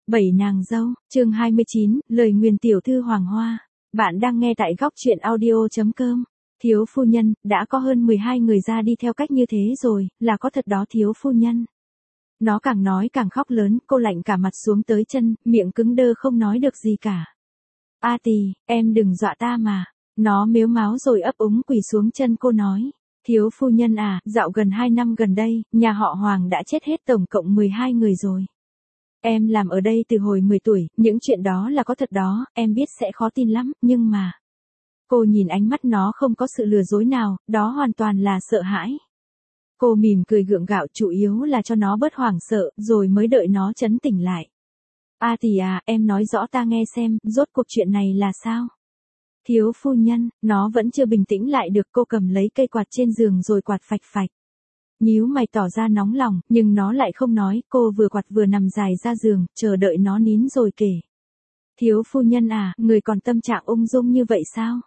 Bảy nàng dâu, chương 29, lời nguyền tiểu thư Hoàng Hoa. Bạn đang nghe tại góc truyện audio.com. Thiếu phu nhân, đã có hơn 12 người ra đi theo cách như thế rồi, là có thật đó thiếu phu nhân. Nó càng nói càng khóc lớn, cô lạnh cả mặt xuống tới chân, miệng cứng đơ không nói được gì cả. A tì, em đừng dọa ta mà. Nó mếu máo rồi ấp úng quỳ xuống chân cô nói. Thiếu phu nhân à, dạo gần 2 năm gần đây, nhà họ Hoàng đã chết hết tổng cộng 12 người rồi. Em làm ở đây từ hồi 10 tuổi, những chuyện đó là có thật đó, em biết sẽ khó tin lắm, nhưng mà... Cô nhìn ánh mắt nó không có sự lừa dối nào, đó hoàn toàn là sợ hãi. Cô mỉm cười gượng gạo, chủ yếu là cho nó bớt hoảng sợ, rồi mới đợi nó trấn tỉnh lại. A tì à, em nói rõ ta nghe xem, rốt cuộc chuyện này là sao? Thiếu phu nhân, nó vẫn chưa bình tĩnh lại được, cô cầm lấy cây quạt trên giường rồi quạt phạch phạch. Nhíu mày tỏ ra nóng lòng, nhưng nó lại không nói, cô vừa quạt vừa nằm dài ra giường, chờ đợi nó nín rồi kể. Thiếu phu nhân à, người còn tâm trạng ung dung như vậy sao?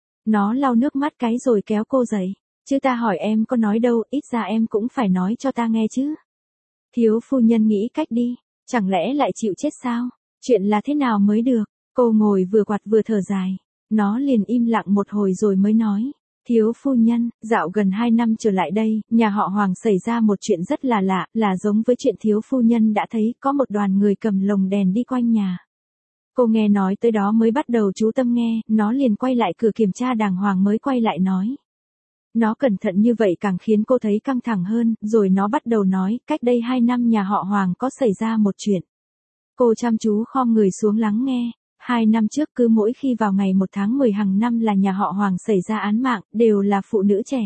Nó lau nước mắt cái rồi kéo cô dậy. Chứ ta hỏi em có nói đâu, ít ra em cũng phải nói cho ta nghe chứ. Thiếu phu nhân nghĩ cách đi, chẳng lẽ lại chịu chết sao? Chuyện là thế nào mới được? Cô ngồi vừa quạt vừa thở dài. Nó liền im lặng một hồi rồi mới nói. Thiếu phu nhân, dạo gần 2 năm trở lại đây, nhà họ Hoàng xảy ra một chuyện rất là lạ, là giống với chuyện thiếu phu nhân đã thấy, có một đoàn người cầm lồng đèn đi quanh nhà. Cô nghe nói tới đó mới bắt đầu chú tâm nghe, nó liền quay lại cửa kiểm tra đàng hoàng mới quay lại nói. Nó cẩn thận như vậy càng khiến cô thấy căng thẳng hơn, rồi nó bắt đầu nói, cách đây 2 năm nhà họ Hoàng có xảy ra một chuyện. Cô chăm chú khom người xuống lắng nghe. 2 năm trước cứ mỗi khi vào ngày 1 tháng 10 hàng năm là nhà họ Hoàng xảy ra án mạng, đều là phụ nữ trẻ.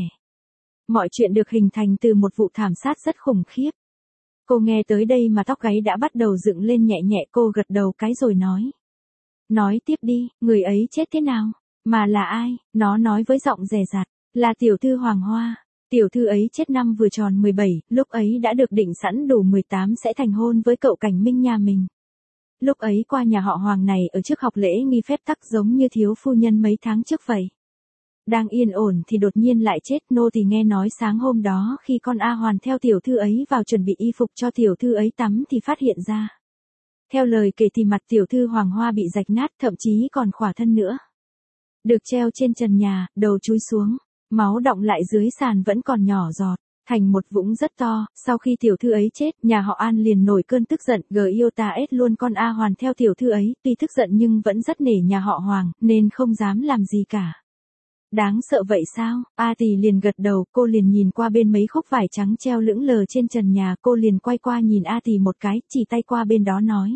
Mọi chuyện được hình thành từ một vụ thảm sát rất khủng khiếp. Cô nghe tới đây mà tóc gáy đã bắt đầu dựng lên nhẹ nhẹ, cô gật đầu cái rồi nói. Nói tiếp đi, người ấy chết thế nào? Mà là ai? Nó nói với giọng dè dặt, là tiểu thư Hoàng Hoa. Tiểu thư ấy chết năm vừa tròn 17, lúc ấy đã được định sẵn đủ 18 sẽ thành hôn với cậu Cảnh Minh nhà mình. Lúc ấy qua nhà họ Hoàng này ở trước học lễ nghi phép tắc giống như thiếu phu nhân mấy tháng trước vậy. Đang yên ổn thì đột nhiên lại chết, nô tỳ nghe nói sáng hôm đó khi con A Hoàn theo tiểu thư ấy vào chuẩn bị y phục cho tiểu thư ấy tắm thì phát hiện ra. Theo lời kể thì mặt tiểu thư Hoàng Hoa bị rạch nát, thậm chí còn khỏa thân nữa. Được treo trên trần nhà, đầu chúi xuống, máu đọng lại dưới sàn vẫn còn nhỏ giọt. Thành một vũng rất to, sau khi tiểu thư ấy chết, nhà họ An liền nổi cơn tức giận, yêu ta ết luôn con A Hoàn theo tiểu thư ấy, tuy tức giận nhưng vẫn rất nể nhà họ Hoàng, nên không dám làm gì cả. Đáng sợ vậy sao? A tì liền gật đầu, cô liền nhìn qua bên mấy khúc vải trắng treo lững lờ trên trần nhà, cô liền quay qua nhìn A tì một cái, chỉ tay qua bên đó nói.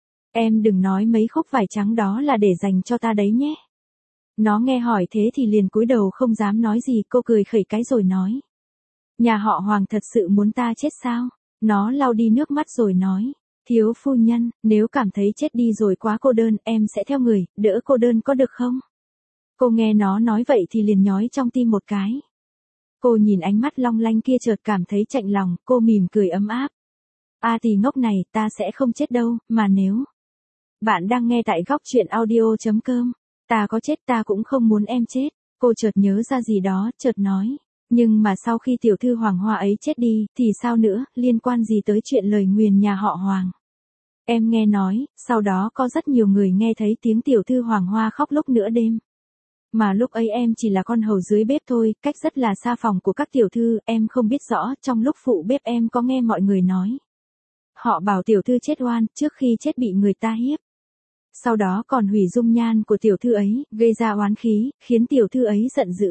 Em đừng nói mấy khúc vải trắng đó là để dành cho ta đấy nhé. Nó nghe hỏi thế thì liền cúi đầu không dám nói gì, cô cười khẩy cái rồi nói. Nhà họ Hoàng thật sự muốn ta chết sao? Nó lau đi nước mắt rồi nói. Thiếu phu nhân, nếu cảm thấy chết đi rồi quá cô đơn, em sẽ theo người, đỡ cô đơn có được không? Cô nghe nó nói vậy thì liền nhói trong tim một cái. Cô nhìn ánh mắt long lanh kia chợt cảm thấy chạnh lòng, cô mỉm cười ấm áp. A tì ngốc này, ta sẽ không chết đâu, mà nếu... Bạn đang nghe tại góc truyện audio.com. Ta có chết ta cũng không muốn em chết. Cô chợt nhớ ra gì đó, chợt nói. Nhưng mà sau khi tiểu thư Hoàng Hoa ấy chết đi, thì sao nữa, liên quan gì tới chuyện lời nguyền nhà họ Hoàng? Em nghe nói, sau đó có rất nhiều người nghe thấy tiếng tiểu thư Hoàng Hoa khóc lúc nửa đêm. Mà lúc ấy em chỉ là con hầu dưới bếp thôi, cách rất là xa phòng của các tiểu thư, em không biết rõ, trong lúc phụ bếp em có nghe mọi người nói. Họ bảo tiểu thư chết oan, trước khi chết bị người ta hiếp. Sau đó còn hủy dung nhan của tiểu thư ấy, gây ra oán khí, khiến tiểu thư ấy giận dữ.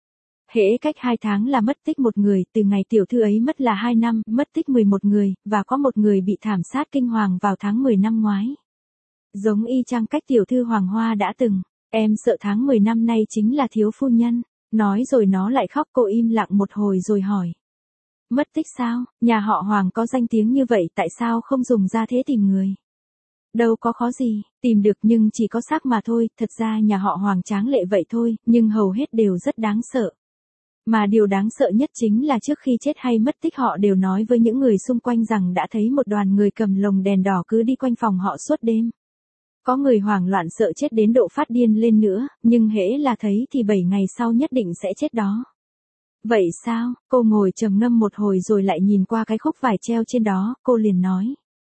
Hễ cách 2 tháng là mất tích một người, từ ngày tiểu thư ấy mất là 2 năm, mất tích 11 người, và có một người bị thảm sát kinh hoàng vào tháng 10 năm ngoái. Giống y chang cách tiểu thư Hoàng Hoa đã từng, em sợ tháng 10 năm nay chính là thiếu phu nhân. Nói rồi nó lại khóc, cô im lặng một hồi rồi hỏi. Mất tích sao? Nhà họ Hoàng có danh tiếng như vậy, tại sao không dùng ra thế tìm người? Đâu có khó gì, tìm được nhưng chỉ có xác mà thôi, thật ra nhà họ Hoàng tráng lệ vậy thôi, nhưng hầu hết đều rất đáng sợ. Mà điều đáng sợ nhất chính là trước khi chết hay mất tích họ đều nói với những người xung quanh rằng đã thấy một đoàn người cầm lồng đèn đỏ cứ đi quanh phòng họ suốt đêm. Có người hoảng loạn sợ chết đến độ phát điên lên nữa, nhưng hễ là thấy thì 7 ngày sau nhất định sẽ chết đó. Vậy sao? Cô ngồi trầm ngâm một hồi rồi lại nhìn qua cái khúc vải treo trên đó, cô liền nói.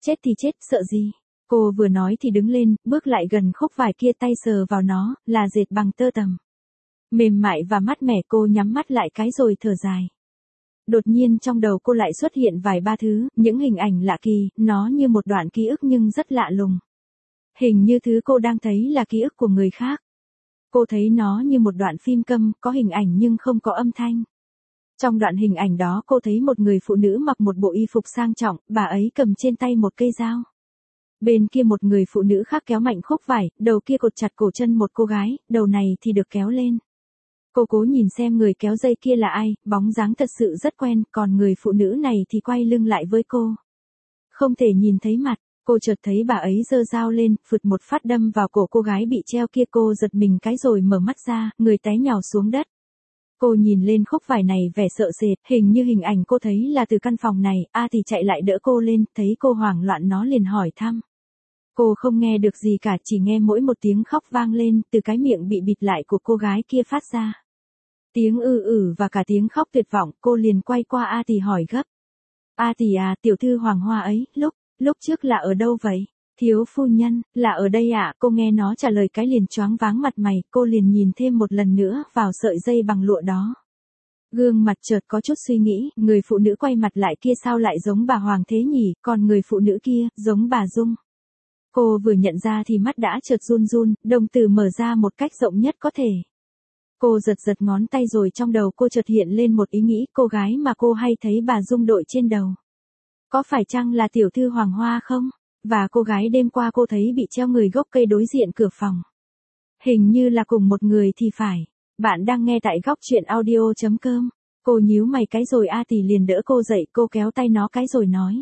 chết thì chết, sợ gì. Cô vừa nói thì đứng lên, bước lại gần khúc vải kia, tay sờ vào nó, là dệt bằng tơ tằm. Mềm mại và mát mẻ, cô nhắm mắt lại cái rồi thở dài. Đột nhiên trong đầu cô lại xuất hiện vài ba thứ, những hình ảnh lạ kỳ, nó như một đoạn ký ức nhưng rất lạ lùng. Hình như thứ cô đang thấy là ký ức của người khác. Cô thấy nó như một đoạn phim câm, có hình ảnh nhưng không có âm thanh. Trong đoạn hình ảnh đó cô thấy một người phụ nữ mặc một bộ y phục sang trọng, bà ấy cầm trên tay một cây dao. Bên kia một người phụ nữ khác kéo mạnh khúc vải, đầu kia cột chặt cổ chân một cô gái, đầu này thì được kéo lên. Cô cố nhìn xem người kéo dây kia là ai, bóng dáng thật sự rất quen, còn người phụ nữ này thì quay lưng lại với cô. Không thể nhìn thấy mặt, cô chợt thấy bà ấy giơ dao lên, phụt một phát đâm vào cổ cô gái bị treo kia, cô giật mình cái rồi mở mắt ra, người té nhào xuống đất. Cô nhìn lên khúc vải này vẻ sợ sệt, hình như hình ảnh cô thấy là từ căn phòng này, thì chạy lại đỡ cô lên, thấy cô hoảng loạn nó liền hỏi thăm. Cô không nghe được gì cả, chỉ nghe mỗi một tiếng khóc vang lên, từ cái miệng bị bịt lại của cô gái kia phát ra. Tiếng và cả tiếng khóc tuyệt vọng, cô liền quay qua thì hỏi gấp. Tỷ à, tiểu thư Hoàng Hoa ấy, lúc trước là ở đâu vậy? Thiếu phu nhân, là ở đây ạ, cô nghe nó trả lời cái liền choáng váng mặt mày, cô liền nhìn thêm một lần nữa vào sợi dây bằng lụa đó. Gương mặt chợt có chút suy nghĩ, người phụ nữ quay mặt lại kia sao lại giống bà Hoàng thế nhỉ, còn người phụ nữ kia, giống bà Dung. Cô vừa nhận ra thì mắt đã chợt run run, đồng tử mở ra một cách rộng nhất có thể. Cô giật ngón tay rồi trong đầu cô chợt hiện lên một ý nghĩ, cô gái mà cô hay thấy bà Dung đội trên đầu. Có phải chăng là tiểu thư Hoàng Hoa không? Và cô gái đêm qua cô thấy bị treo người gốc cây đối diện cửa phòng. Hình như là cùng một người thì phải. Bạn đang nghe tại góc truyện audio.com. Cô nhíu mày cái rồi tỷ liền đỡ cô dậy, cô kéo tay nó cái rồi nói.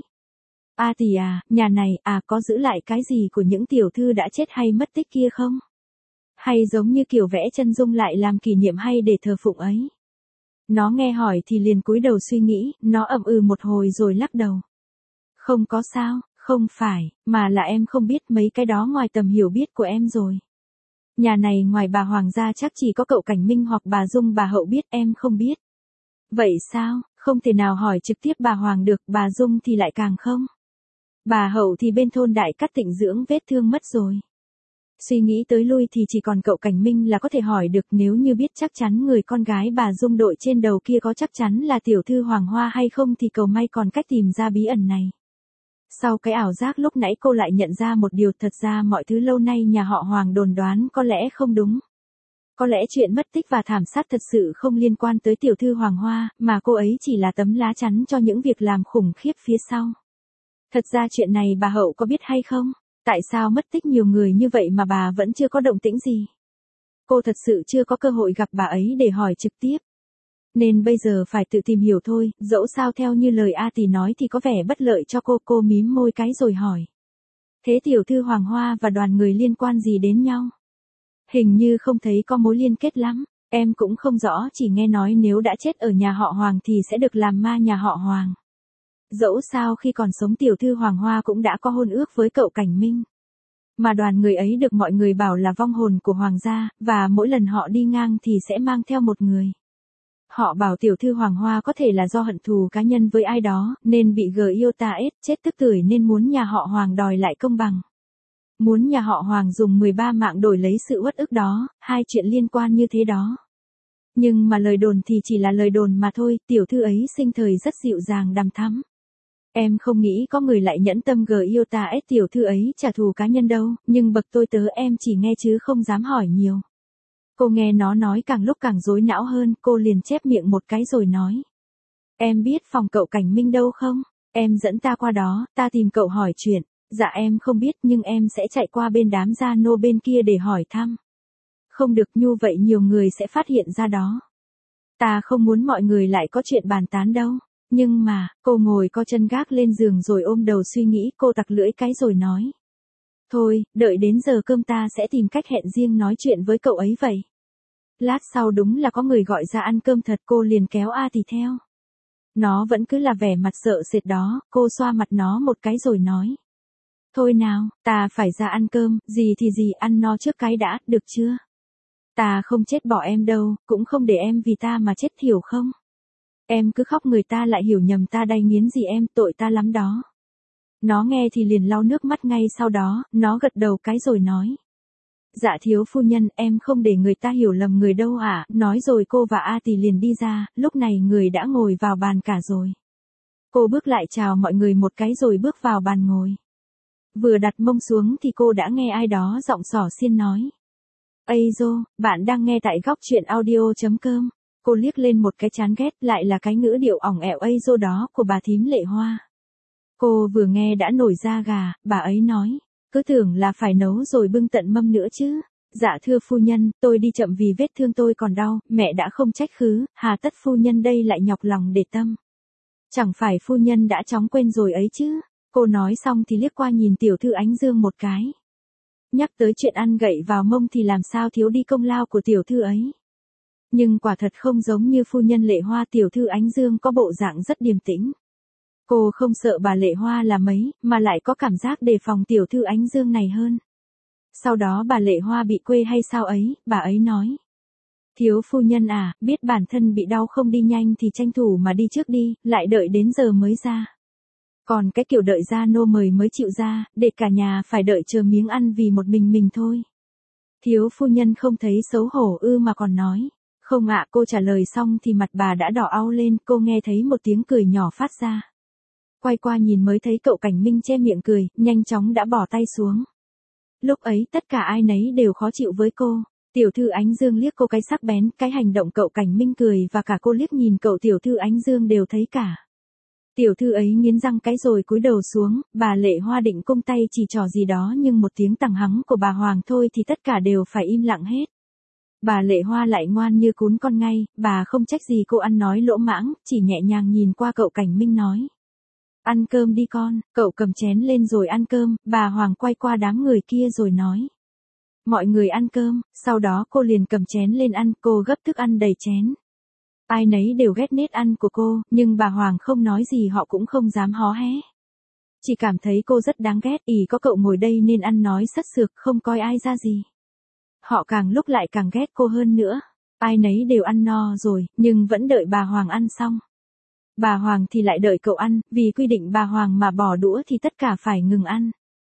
Tỷ à, nhà này có giữ lại cái gì của những tiểu thư đã chết hay mất tích kia không? Hay giống như kiểu vẽ chân dung lại làm kỷ niệm hay để thờ phụng ấy? Nó nghe hỏi thì liền cúi đầu suy nghĩ, nó ậm một hồi rồi lắc đầu. Không có sao, không phải, mà là em không biết, mấy cái đó ngoài tầm hiểu biết của em rồi. Nhà này ngoài bà Hoàng gia chắc chỉ có cậu Cảnh Minh hoặc bà Dung bà Hậu biết, em không biết. Vậy sao, không thể nào hỏi trực tiếp bà Hoàng được, bà Dung thì lại càng không. Bà Hậu thì bên thôn Đại Cát Tịnh dưỡng vết thương mất rồi. Suy nghĩ tới lui thì chỉ còn cậu Cảnh Minh là có thể hỏi được, nếu như biết chắc chắn người con gái bà Dung đội trên đầu kia có chắc chắn là tiểu thư Hoàng Hoa hay không thì cầu may còn cách tìm ra bí ẩn này. Sau cái ảo giác lúc nãy cô lại nhận ra một điều, thật ra mọi thứ lâu nay nhà họ Hoàng đồn đoán có lẽ không đúng. Có lẽ chuyện mất tích và thảm sát thật sự không liên quan tới tiểu thư Hoàng Hoa, mà cô ấy chỉ là tấm lá chắn cho những việc làm khủng khiếp phía sau. Thật ra chuyện này bà Hậu có biết hay không? Tại sao mất tích nhiều người như vậy mà bà vẫn chưa có động tĩnh gì? Cô thật sự chưa có cơ hội gặp bà ấy để hỏi trực tiếp. Nên bây giờ phải tự tìm hiểu thôi, dẫu sao theo như lời tỷ nói thì có vẻ bất lợi cho cô mím môi cái rồi hỏi. Thế tiểu thư Hoàng Hoa và đoàn người liên quan gì đến nhau? Hình như không thấy có mối liên kết lắm, em cũng không rõ, chỉ nghe nói nếu đã chết ở nhà họ Hoàng thì sẽ được làm ma nhà họ Hoàng. Dẫu sao khi còn sống tiểu thư Hoàng Hoa cũng đã có hôn ước với cậu Cảnh Minh. Mà đoàn người ấy được mọi người bảo là vong hồn của Hoàng gia, và mỗi lần họ đi ngang thì sẽ mang theo một người. Họ bảo tiểu thư Hoàng Hoa có thể là do hận thù cá nhân với ai đó, nên bị Giotahs chết tức tưởi nên muốn nhà họ Hoàng đòi lại công bằng. Muốn nhà họ Hoàng dùng 13 mạng đổi lấy sự uất ức đó, hai chuyện liên quan như thế đó. Nhưng mà lời đồn thì chỉ là lời đồn mà thôi, tiểu thư ấy sinh thời rất dịu dàng đằm thắm. Em không nghĩ có người lại nhẫn tâm Giotahs tiểu thư ấy trả thù cá nhân đâu, nhưng bậc tôi tớ em chỉ nghe chứ không dám hỏi nhiều. Cô nghe nó nói càng lúc càng rối não hơn, cô liền chép miệng một cái rồi nói. Em biết phòng cậu Cảnh Minh đâu không? Em dẫn ta qua đó, ta tìm cậu hỏi chuyện. Dạ em không biết nhưng em sẽ chạy qua bên đám gia nô bên kia để hỏi thăm. Không được, như vậy nhiều người sẽ phát hiện ra đó. Ta không muốn mọi người lại có chuyện bàn tán đâu. Nhưng mà, cô ngồi co chân gác lên giường rồi ôm đầu suy nghĩ, cô tặc lưỡi cái rồi nói. Thôi, đợi đến giờ cơm ta sẽ tìm cách hẹn riêng nói chuyện với cậu ấy vậy. Lát sau đúng là có người gọi ra ăn cơm thật, cô liền kéo thì theo. Nó vẫn cứ là vẻ mặt sợ sệt đó, cô xoa mặt nó một cái rồi nói. Thôi nào, ta phải ra ăn cơm, gì thì gì, ăn no trước cái đã, được chưa? Ta không chết bỏ em đâu, cũng không để em vì ta mà chết, hiểu không? Em cứ khóc người ta lại hiểu nhầm ta đay nghiến gì em, tội ta lắm đó. Nó nghe thì liền lau nước mắt ngay sau đó, nó gật đầu cái rồi nói. Dạ thiếu phu nhân, em không để người ta hiểu lầm người đâu ạ. Nói rồi cô và A Tỳ liền đi ra, lúc này người đã ngồi vào bàn cả rồi. Cô bước lại chào mọi người một cái rồi bước vào bàn ngồi. Vừa đặt mông xuống thì cô đã nghe ai đó giọng xỏ xiên nói. Ây dô, bạn đang nghe tại góc truyện audio.com. Cô liếc lên một cái chán ghét, lại là cái ngữ điệu ỏng ẻo ây dô đó của bà thím Lệ Hoa. Cô vừa nghe đã nổi da gà, bà ấy nói. Cứ tưởng là phải nấu rồi bưng tận mâm nữa chứ. Dạ thưa phu nhân, tôi đi chậm vì vết thương tôi còn đau, mẹ đã không trách khứ, hà tất phu nhân đây lại nhọc lòng để tâm. Chẳng phải phu nhân đã chóng quên rồi ấy chứ. Cô nói xong thì liếc qua nhìn tiểu thư Ánh Dương một cái. Nhắc tới chuyện ăn gậy vào mông thì làm sao thiếu đi công lao của tiểu thư ấy. Nhưng quả thật không giống như phu nhân Lệ Hoa, tiểu thư Ánh Dương có bộ dạng rất điềm tĩnh. Cô không sợ bà Lệ Hoa là mấy, mà lại có cảm giác đề phòng tiểu thư Ánh Dương này hơn. Sau đó bà Lệ Hoa bị quê hay sao ấy, bà ấy nói. Thiếu phu nhân à, biết bản thân bị đau không đi nhanh thì tranh thủ mà đi trước đi, lại đợi đến giờ mới ra. Còn cái kiểu đợi ra nô mời mới chịu ra, để cả nhà phải đợi chờ miếng ăn vì một mình thôi. Thiếu phu nhân không thấy xấu hổ ư mà còn nói. Không ạ, cô trả lời xong thì mặt bà đã đỏ au lên, cô nghe thấy một tiếng cười nhỏ phát ra. Quay qua nhìn mới thấy cậu Cảnh Minh che miệng cười, nhanh chóng đã bỏ tay xuống. Lúc ấy tất cả ai nấy đều khó chịu với cô. Tiểu thư Ánh Dương liếc cô cái sắc bén, cái hành động cậu Cảnh Minh cười và cả cô liếc nhìn cậu tiểu thư Ánh Dương đều thấy cả. Tiểu thư ấy nghiến răng cái rồi cúi đầu xuống, bà Lệ Hoa định cung tay chỉ trò gì đó nhưng một tiếng tằng hắng của bà Hoàng thôi thì tất cả đều phải im lặng hết. Bà Lệ Hoa lại ngoan như cún con ngay, bà không trách gì cô ăn nói lỗ mãng, chỉ nhẹ nhàng nhìn qua cậu Cảnh Minh nói. Ăn cơm đi con, cậu cầm chén lên rồi ăn cơm, bà Hoàng quay qua đám người kia rồi nói. Mọi người ăn cơm, sau đó cô liền cầm chén lên ăn, cô gấp thức ăn đầy chén. Ai nấy đều ghét nết ăn của cô, nhưng bà Hoàng không nói gì họ cũng không dám hó hé. Chỉ cảm thấy cô rất đáng ghét, có cậu ngồi đây nên ăn nói sất sược, không coi ai ra gì. Họ càng lúc lại càng ghét cô hơn nữa. Ai nấy đều ăn no rồi, nhưng vẫn đợi bà Hoàng ăn xong. Bà Hoàng thì lại đợi cậu ăn, vì quy định bà Hoàng mà bỏ đũa thì tất cả phải ngừng ăn.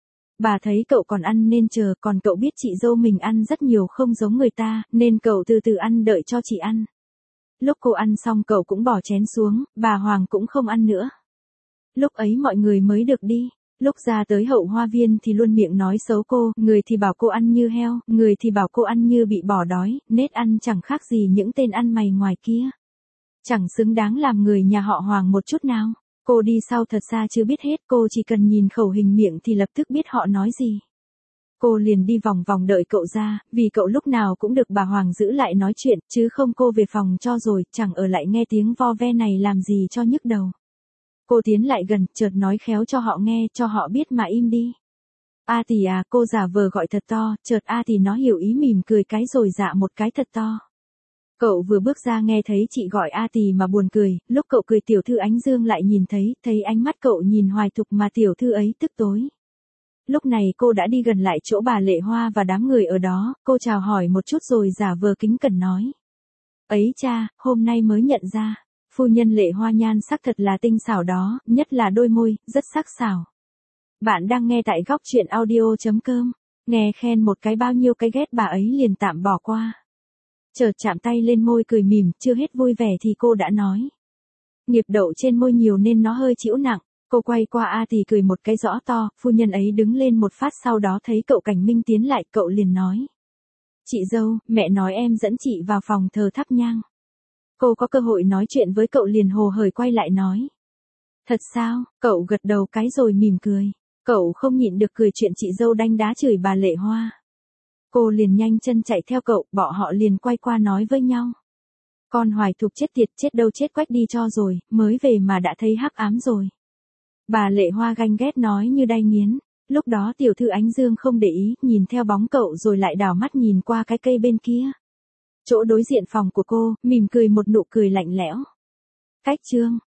Bà thấy cậu còn ăn nên chờ, còn cậu biết chị dâu mình ăn rất nhiều không giống người ta, nên cậu từ từ ăn đợi cho chị ăn. Lúc cô ăn xong cậu cũng bỏ chén xuống, bà Hoàng cũng không ăn nữa. Lúc ấy mọi người mới được đi. Lúc ra tới hậu hoa viên thì luôn miệng nói xấu cô, người thì bảo cô ăn như heo, người thì bảo cô ăn như bị bỏ đói, nết ăn chẳng khác gì những tên ăn mày ngoài kia. Chẳng xứng đáng làm người nhà họ Hoàng một chút nào. Cô đi sau thật ra chưa biết hết, cô chỉ cần nhìn khẩu hình miệng thì lập tức biết họ nói gì. Cô liền đi vòng vòng đợi cậu ra, vì cậu lúc nào cũng được bà Hoàng giữ lại nói chuyện, chứ không cô về phòng cho rồi, chẳng ở lại nghe tiếng vo ve này làm gì cho nhức đầu. Cô tiến lại gần, chợt nói khéo cho họ nghe, cho họ biết mà im đi. A Tỳ à, cô giả vờ gọi thật to, chợt A Tỳ nó hiểu ý mỉm cười cái rồi dạ một cái thật to. Cậu vừa bước ra nghe thấy chị gọi A Tỳ mà buồn cười, lúc cậu cười tiểu thư Ánh Dương lại nhìn thấy ánh mắt cậu nhìn hoài thục mà tiểu thư ấy tức tối. Lúc này cô đã đi gần lại chỗ bà Lệ Hoa và đám người ở đó, cô chào hỏi một chút rồi giả vờ kính cẩn nói. Ấy cha, hôm nay mới nhận ra, phu nhân Lệ Hoa nhan sắc thật là tinh xảo đó, nhất là đôi môi, rất sắc sảo. Bạn đang nghe tại góc truyện audio.com, nghe khen một cái bao nhiêu cái ghét bà ấy liền tạm bỏ qua. Chợt chạm tay lên môi cười mỉm, chưa hết vui vẻ thì cô đã nói. Nghiệp đậu trên môi nhiều nên nó hơi chịu nặng. Cô quay qua A Tỳ cười một cái rõ to, phu nhân ấy đứng lên một phát sau đó thấy cậu Cảnh Minh tiến lại, cậu liền nói. Chị dâu, mẹ nói em dẫn chị vào phòng thờ thắp nhang. Cô có cơ hội nói chuyện với cậu liền hồ hởi quay lại nói. Thật sao, cậu gật đầu cái rồi mỉm cười. Cậu không nhịn được cười chuyện chị dâu đánh đá chửi bà Lệ Hoa. Cô liền nhanh chân chạy theo cậu, bọn họ liền quay qua nói với nhau. Con Hoài Thục chết tiệt, chết đâu chết quách đi cho rồi, mới về mà đã thấy hắc ám rồi. Bà Lệ Hoa ganh ghét nói như đay nghiến. Lúc đó tiểu thư Ánh Dương không để ý, nhìn theo bóng cậu rồi lại đảo mắt nhìn qua cái cây bên kia. Chỗ đối diện phòng của cô, mỉm cười một nụ cười lạnh lẽo. Cách chương.